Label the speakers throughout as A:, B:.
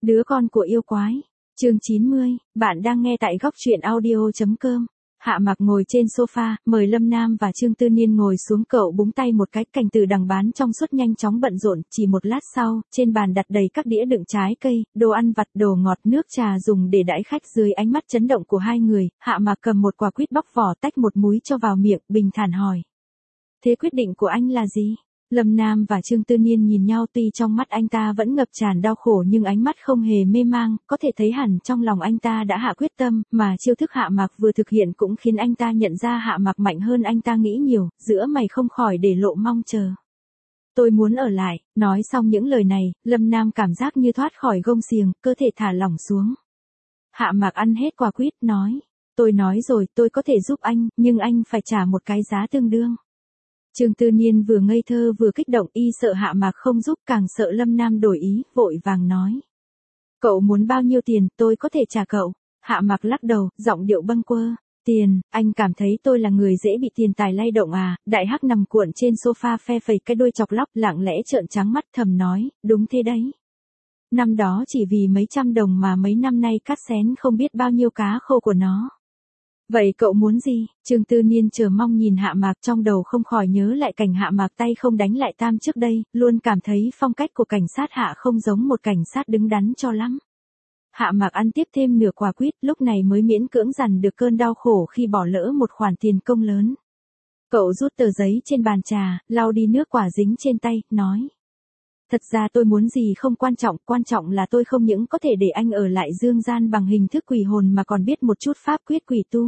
A: Đứa con của yêu quái. Chương 90, bạn đang nghe tại góc truyện audio.com. Hạ Mặc ngồi trên sofa, mời Lâm Nam và Trương Tư Niên ngồi xuống, cậu búng tay một cái, cảnh từ đằng bán trong suốt nhanh chóng bận rộn, chỉ một lát sau, trên bàn đặt đầy các đĩa đựng trái cây, đồ ăn vặt, đồ ngọt, nước trà dùng để đãi khách. Dưới ánh mắt chấn động của hai người, Hạ Mặc cầm một quả quýt bóc vỏ, tách một múi cho vào miệng, bình thản hỏi. Thế quyết định của anh là gì? Lâm Nam và Trương Tư Niên nhìn nhau, tuy trong mắt anh ta vẫn ngập tràn đau khổ nhưng ánh mắt không hề mê mang, có thể thấy hẳn trong lòng anh ta đã hạ quyết tâm, mà chiêu thức Hạ Mặc vừa thực hiện cũng khiến anh ta nhận ra Hạ Mặc mạnh hơn anh ta nghĩ nhiều, giữa mày không khỏi để lộ mong chờ. Tôi muốn ở lại. Nói xong những lời này, Lâm Nam cảm giác như thoát khỏi gông xiềng, cơ thể thả lỏng xuống. Hạ Mặc ăn hết quả quýt, nói. Tôi nói rồi, tôi có thể giúp anh, nhưng anh phải trả một cái giá tương đương. Trương Tư Niên vừa ngây thơ vừa kích động, y sợ Hạ Mặc không giúp, càng sợ Lâm Nam đổi ý, vội vàng nói. Cậu muốn bao nhiêu tiền, tôi có thể trả cậu. Hạ Mặc lắc đầu, giọng điệu bâng quơ. Tiền, anh cảm thấy tôi là người dễ bị tiền tài lay động à? Đại Hắc nằm cuộn trên sofa phe phẩy cái đuôi chọc lóc, lặng lẽ trợn trắng mắt, thầm nói, đúng thế đấy. Năm đó chỉ vì mấy trăm đồng mà mấy năm nay cắt xén không biết bao nhiêu cá khô của nó. Vậy cậu muốn gì? Trương Tư Niên chờ mong nhìn Hạ Mặc, trong đầu không khỏi nhớ lại cảnh Hạ Mặc tay không đánh lại tam trước đây, luôn cảm thấy phong cách của cảnh sát Hạ không giống một cảnh sát đứng đắn cho lắm. Hạ Mặc ăn tiếp thêm nửa quả quýt, lúc này mới miễn cưỡng dằn được cơn đau khổ khi bỏ lỡ một khoản tiền công lớn. Cậu rút tờ giấy trên bàn trà, lau đi nước quả dính trên tay, nói. Thật ra tôi muốn gì không quan trọng là tôi không những có thể để anh ở lại dương gian bằng hình thức quỷ hồn mà còn biết một chút pháp quyết quỷ tu.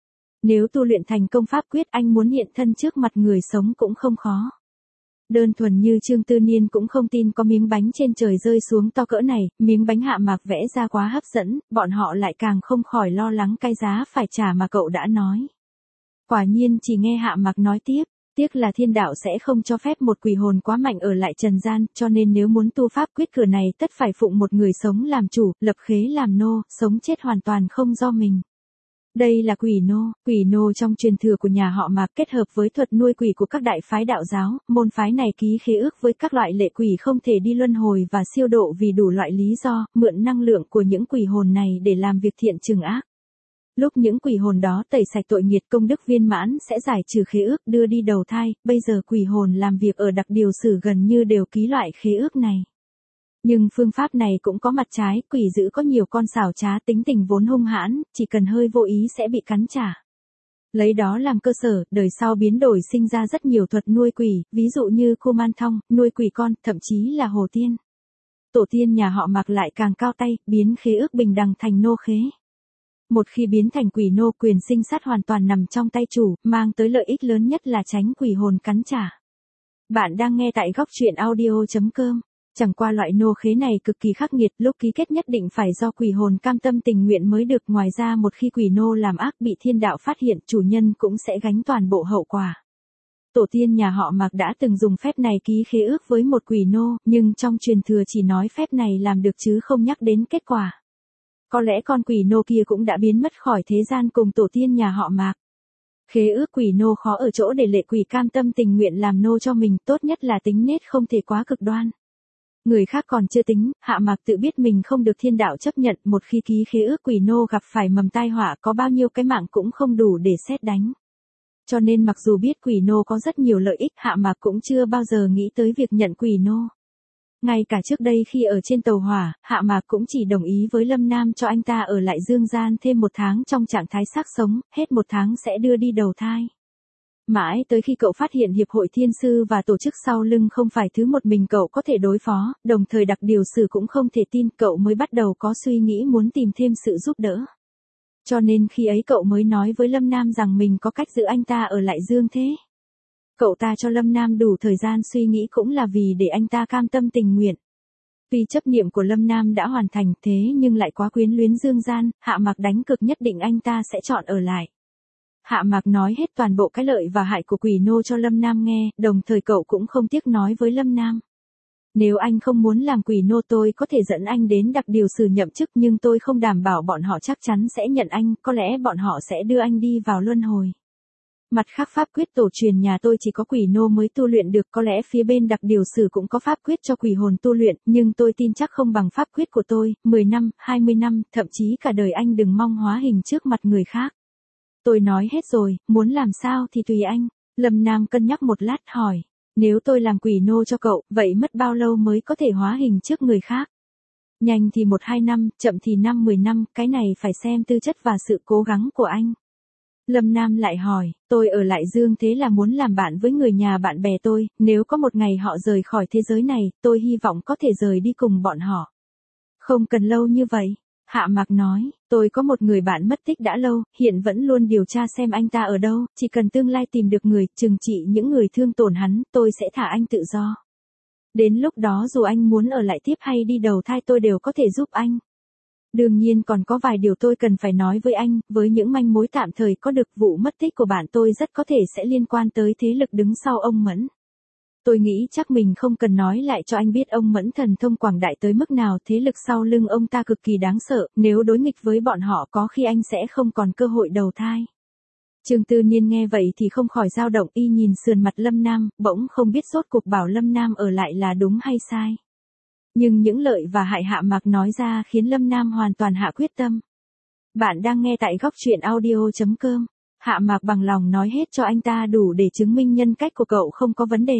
A: Nếu tu luyện thành công pháp quyết, anh muốn hiện thân trước mặt người sống cũng không khó. Đơn thuần như Trương Tư Niên cũng không tin có miếng bánh trên trời rơi xuống to cỡ này, miếng bánh Hạ Mặc vẽ ra quá hấp dẫn, bọn họ lại càng không khỏi lo lắng cái giá phải trả mà cậu đã nói. Quả nhiên chỉ nghe Hạ Mặc nói tiếp. Tiếc là thiên đạo sẽ không cho phép một quỷ hồn quá mạnh ở lại trần gian, cho nên nếu muốn tu pháp quyết cửa này tất phải phụng một người sống làm chủ, lập khế làm nô, sống chết hoàn toàn không do mình. Đây là quỷ nô trong truyền thừa của nhà họ Mạc kết hợp với thuật nuôi quỷ của các đại phái đạo giáo, môn phái này ký khế ước với các loại lệ quỷ không thể đi luân hồi và siêu độ vì đủ loại lý do, mượn năng lượng của những quỷ hồn này để làm việc thiện trừng ác. Lúc những quỷ hồn đó tẩy sạch tội nghiệt, công đức viên mãn sẽ giải trừ khế ước đưa đi đầu thai, bây giờ quỷ hồn làm việc ở đặc điều sử gần như đều ký loại khế ước này. Nhưng phương pháp này cũng có mặt trái, quỷ dữ có nhiều con xảo trá, tính tình vốn hung hãn, chỉ cần hơi vô ý sẽ bị cắn trả. Lấy đó làm cơ sở, đời sau biến đổi sinh ra rất nhiều thuật nuôi quỷ, ví dụ như Kuman Thong, nuôi quỷ con, thậm chí là Hồ Tiên. Tổ tiên nhà họ Mạc lại càng cao tay, biến khế ước bình đẳng thành nô khế. Một khi biến thành quỷ nô, quyền sinh sát hoàn toàn nằm trong tay chủ, mang tới lợi ích lớn nhất là tránh quỷ hồn cắn trả. Bạn đang nghe tại góc truyện audio.com. Chẳng qua loại nô khế này cực kỳ khắc nghiệt, lúc ký kết nhất định phải do quỷ hồn cam tâm tình nguyện mới được, ngoài ra một khi quỷ nô làm ác bị thiên đạo phát hiện, chủ nhân cũng sẽ gánh toàn bộ hậu quả. Tổ tiên nhà họ Mạc đã từng dùng phép này ký khế ước với một quỷ nô, nhưng trong truyền thừa chỉ nói phép này làm được chứ không nhắc đến kết quả. Có lẽ con quỷ nô kia cũng đã biến mất khỏi thế gian cùng tổ tiên nhà họ Mạc. Khế ước quỷ nô khó ở chỗ để lệ quỷ cam tâm tình nguyện làm nô cho mình, tốt nhất là tính nết không thể quá cực đoan. Người khác còn chưa tính, Hạ Mặc tự biết mình không được thiên đạo chấp nhận, một khi ký khế ước quỷ nô gặp phải mầm tai họa, có bao nhiêu cái mạng cũng không đủ để sét đánh. Cho nên mặc dù biết quỷ nô có rất nhiều lợi ích, Hạ Mặc cũng chưa bao giờ nghĩ tới việc nhận quỷ nô. Ngay cả trước đây khi ở trên tàu hỏa, Hạ Mặc cũng chỉ đồng ý với Lâm Nam cho anh ta ở lại dương gian thêm 1 tháng trong trạng thái xác sống, hết 1 tháng sẽ đưa đi đầu thai. Mãi tới khi cậu phát hiện hiệp hội thiên sư và tổ chức sau lưng không phải thứ một mình cậu có thể đối phó, đồng thời đặc điều sử cũng không thể tin, cậu mới bắt đầu có suy nghĩ muốn tìm thêm sự giúp đỡ. Cho nên khi ấy cậu mới nói với Lâm Nam rằng mình có cách giữ anh ta ở lại dương thế. Cậu ta cho Lâm Nam đủ thời gian suy nghĩ cũng là vì để anh ta cam tâm tình nguyện. Tuy chấp niệm của Lâm Nam đã hoàn thành thế nhưng lại quá quyến luyến dương gian, Hạ Mặc đánh cực nhất định anh ta sẽ chọn ở lại. Hạ Mặc nói hết toàn bộ cái lợi và hại của quỷ nô cho Lâm Nam nghe, đồng thời cậu cũng không tiếc nói với Lâm Nam. Nếu anh không muốn làm quỷ nô tôi có thể dẫn anh đến đặc điều sử nhậm chức, nhưng tôi không đảm bảo bọn họ chắc chắn sẽ nhận anh, có lẽ bọn họ sẽ đưa anh đi vào luân hồi. Mặt khác pháp quyết tổ truyền nhà tôi chỉ có quỷ nô mới tu luyện được, có lẽ phía bên đặc điều sử cũng có pháp quyết cho quỷ hồn tu luyện, nhưng tôi tin chắc không bằng pháp quyết của tôi, 10 năm, 20 năm, thậm chí cả đời anh đừng mong hóa hình trước mặt người khác. Tôi nói hết rồi, muốn làm sao thì tùy anh. Lâm Nam cân nhắc một lát hỏi, nếu tôi làm quỷ nô cho cậu, vậy mất bao lâu mới có thể hóa hình trước người khác? Nhanh thì 1-2 năm, chậm thì 5-10 năm, cái này phải xem tư chất và sự cố gắng của anh. Lâm Nam lại hỏi, tôi ở lại dương thế là muốn làm bạn với người nhà bạn bè tôi, nếu có một ngày họ rời khỏi thế giới này, tôi hy vọng có thể rời đi cùng bọn họ. Không cần lâu như vậy. Hạ Mạc nói, tôi có một người bạn mất tích đã lâu, hiện vẫn luôn điều tra xem anh ta ở đâu, chỉ cần tương lai tìm được người, trừng trị những người thương tổn hắn, tôi sẽ thả anh tự do. Đến lúc đó dù anh muốn ở lại tiếp hay đi đầu thai tôi đều có thể giúp anh. Đương nhiên còn có vài điều tôi cần phải nói với anh, với những manh mối tạm thời có được vụ mất tích của bạn tôi rất có thể sẽ liên quan tới thế lực đứng sau ông Mẫn. Tôi nghĩ chắc mình không cần nói lại cho anh biết ông Mẫn thần thông quảng đại tới mức nào, thế lực sau lưng ông ta cực kỳ đáng sợ, nếu đối nghịch với bọn họ có khi anh sẽ không còn cơ hội đầu thai. Trương Tư Niên nghe vậy thì không khỏi dao động, y nhìn sườn mặt Lâm Nam, bỗng không biết rốt cuộc bảo Lâm Nam ở lại là đúng hay sai. Nhưng những lợi và hại Hạ Mạc nói ra khiến Lâm Nam hoàn toàn hạ quyết tâm. Bạn đang nghe tại góc truyện audio.com. Hạ Mạc bằng lòng nói hết cho anh ta đủ để chứng minh nhân cách của cậu không có vấn đề.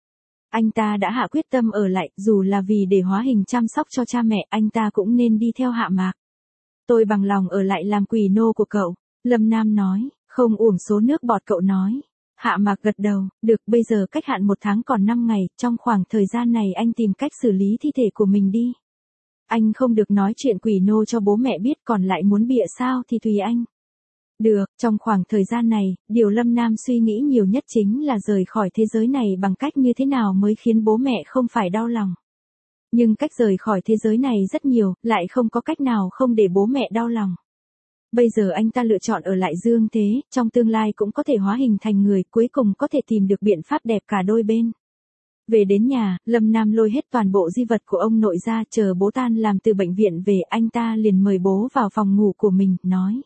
A: Anh ta đã hạ quyết tâm ở lại, dù là vì để hóa hình chăm sóc cho cha mẹ, anh ta cũng nên đi theo Hạ Mạc. Tôi bằng lòng ở lại làm quỷ nô của cậu, Lâm Nam nói, không uổng số nước bọt cậu nói. Hạ Mạc gật đầu, được, bây giờ cách hạn 1 tháng còn 5 ngày, trong khoảng thời gian này anh tìm cách xử lý thi thể của mình đi. Anh không được nói chuyện quỷ nô cho bố mẹ biết, còn lại muốn bịa sao thì tùy anh. Được, trong khoảng thời gian này, điều Lâm Nam suy nghĩ nhiều nhất chính là rời khỏi thế giới này bằng cách như thế nào mới khiến bố mẹ không phải đau lòng. Nhưng cách rời khỏi thế giới này rất nhiều, lại không có cách nào không để bố mẹ đau lòng. Bây giờ anh ta lựa chọn ở lại dương thế, trong tương lai cũng có thể hóa hình thành người, cuối cùng có thể tìm được biện pháp đẹp cả đôi bên. Về đến nhà, Lâm Nam lôi hết toàn bộ di vật của ông nội ra, chờ bố tan làm từ bệnh viện về, anh ta liền mời bố vào phòng ngủ của mình, nói.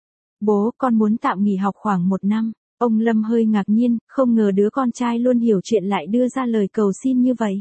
A: Bố, con muốn tạm nghỉ học khoảng 1 năm. Ông Lâm hơi ngạc nhiên, không ngờ đứa con trai luôn hiểu chuyện lại đưa ra lời cầu xin như vậy.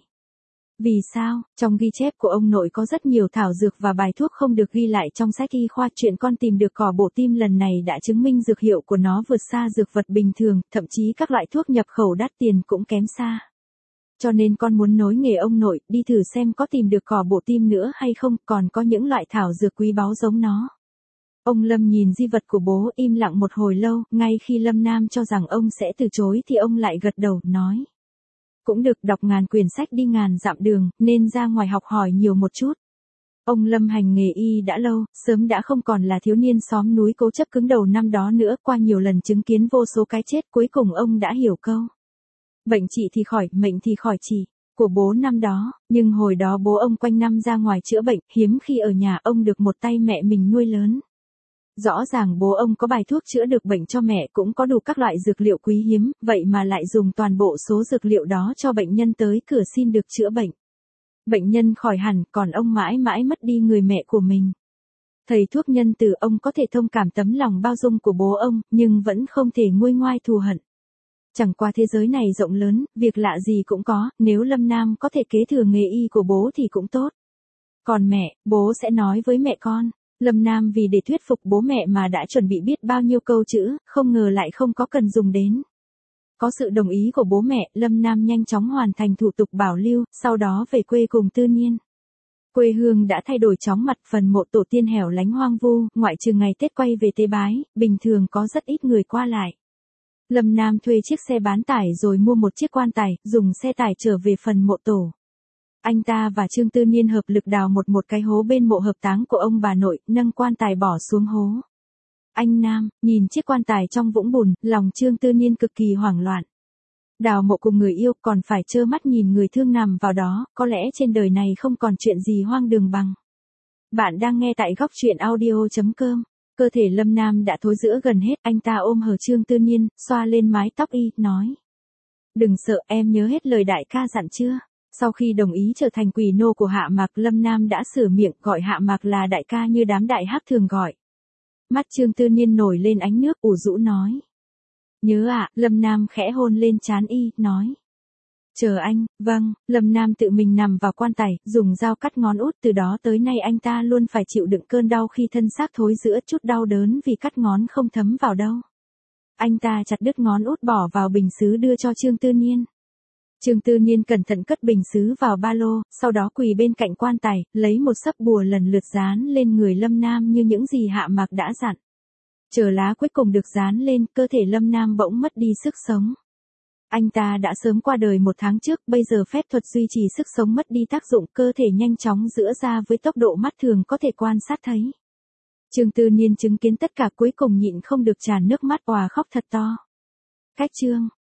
A: Vì sao? Trong ghi chép của ông nội có rất nhiều thảo dược và bài thuốc không được ghi lại trong sách y khoa. Chuyện con tìm được cỏ bổ tim lần này đã chứng minh dược hiệu của nó vượt xa dược vật bình thường, thậm chí các loại thuốc nhập khẩu đắt tiền cũng kém xa. Cho nên con muốn nối nghề ông nội, đi thử xem có tìm được cỏ bổ tim nữa hay không, còn có những loại thảo dược quý báu giống nó. Ông Lâm nhìn di vật của bố im lặng một hồi lâu, ngay khi Lâm Nam cho rằng ông sẽ từ chối thì ông lại gật đầu, nói. Cũng được, đọc ngàn quyển sách đi ngàn dặm đường, nên ra ngoài học hỏi nhiều một chút. Ông Lâm hành nghề y đã lâu, sớm đã không còn là thiếu niên xóm núi cố chấp cứng đầu năm đó nữa, qua nhiều lần chứng kiến vô số cái chết cuối cùng ông đã hiểu câu. Bệnh trị thì khỏi, mệnh thì khỏi trị, của bố năm đó, nhưng hồi đó bố ông quanh năm ra ngoài chữa bệnh, hiếm khi ở nhà ông được một tay mẹ mình nuôi lớn. Rõ ràng bố ông có bài thuốc chữa được bệnh cho mẹ, cũng có đủ các loại dược liệu quý hiếm, vậy mà lại dùng toàn bộ số dược liệu đó cho bệnh nhân tới cửa xin được chữa bệnh. Bệnh nhân khỏi hẳn, còn ông mãi mãi mất đi người mẹ của mình. Thầy thuốc nhân từ, ông có thể thông cảm tấm lòng bao dung của bố ông, nhưng vẫn không thể nguôi ngoai thù hận. Chẳng qua thế giới này rộng lớn, việc lạ gì cũng có, nếu Lâm Nam có thể kế thừa nghề y của bố thì cũng tốt. Còn mẹ, bố sẽ nói với mẹ con. Lâm Nam vì để thuyết phục bố mẹ mà đã chuẩn bị biết bao nhiêu câu chữ, không ngờ lại không có cần dùng đến. Có sự đồng ý của bố mẹ, Lâm Nam nhanh chóng hoàn thành thủ tục bảo lưu, sau đó về quê cùng Tư Niên. Quê hương đã thay đổi chóng mặt, phần mộ tổ tiên hẻo lánh hoang vu, ngoại trừ ngày Tết quay về tế bái, bình thường có rất ít người qua lại. Lâm Nam thuê chiếc xe bán tải rồi mua một chiếc quan tài, dùng xe tải trở về phần mộ tổ. Anh ta và Trương Tư Niên hợp lực đào một cái hố bên mộ hợp táng của ông bà nội, nâng quan tài bỏ xuống hố. Anh Nam, nhìn chiếc quan tài trong vũng bùn, lòng Trương Tư Niên cực kỳ hoảng loạn. Đào mộ cùng người yêu còn phải trơ mắt nhìn người thương nằm vào đó, có lẽ trên đời này không còn chuyện gì hoang đường bằng. Bạn đang nghe tại góc truyện audio.com. Cơ thể Lâm Nam đã thối rữa gần hết, anh ta ôm hờ Trương Tư Niên, xoa lên mái tóc y, nói. Đừng sợ, em nhớ hết lời đại ca dặn chưa? Sau khi đồng ý trở thành quỷ nô của Hạ Mạc, Lâm Nam đã sửa miệng gọi Hạ Mạc là đại ca như đám đại hắc thường gọi. Mắt Trương Tư Niên nổi lên ánh nước, ủ rũ nói. Nhớ ạ, Lâm Nam khẽ hôn lên trán y, nói. Chờ anh, vâng, Lâm Nam tự mình nằm vào quan tài, dùng dao cắt ngón út, từ đó tới nay anh ta luôn phải chịu đựng cơn đau khi thân xác thối rữa, chút đau đớn vì cắt ngón không thấm vào đâu. Anh ta chặt đứt ngón út bỏ vào bình sứ đưa cho Trương Tư Niên. Trương Tư Niên cẩn thận cất bình sứ vào ba lô, sau đó quỳ bên cạnh quan tài, lấy một sấp bùa lần lượt dán lên người Lâm Nam như những gì Hạ Mạc đã dặn. Chờ lá cuối cùng được dán lên, cơ thể Lâm Nam bỗng mất đi sức sống. Anh ta đã sớm qua đời 1 tháng trước, bây giờ phép thuật duy trì sức sống mất đi tác dụng, cơ thể nhanh chóng giãn ra với tốc độ mắt thường có thể quan sát thấy. Trương Tư Niên chứng kiến tất cả cuối cùng nhịn không được tràn nước mắt òa khóc thật to. Cách chương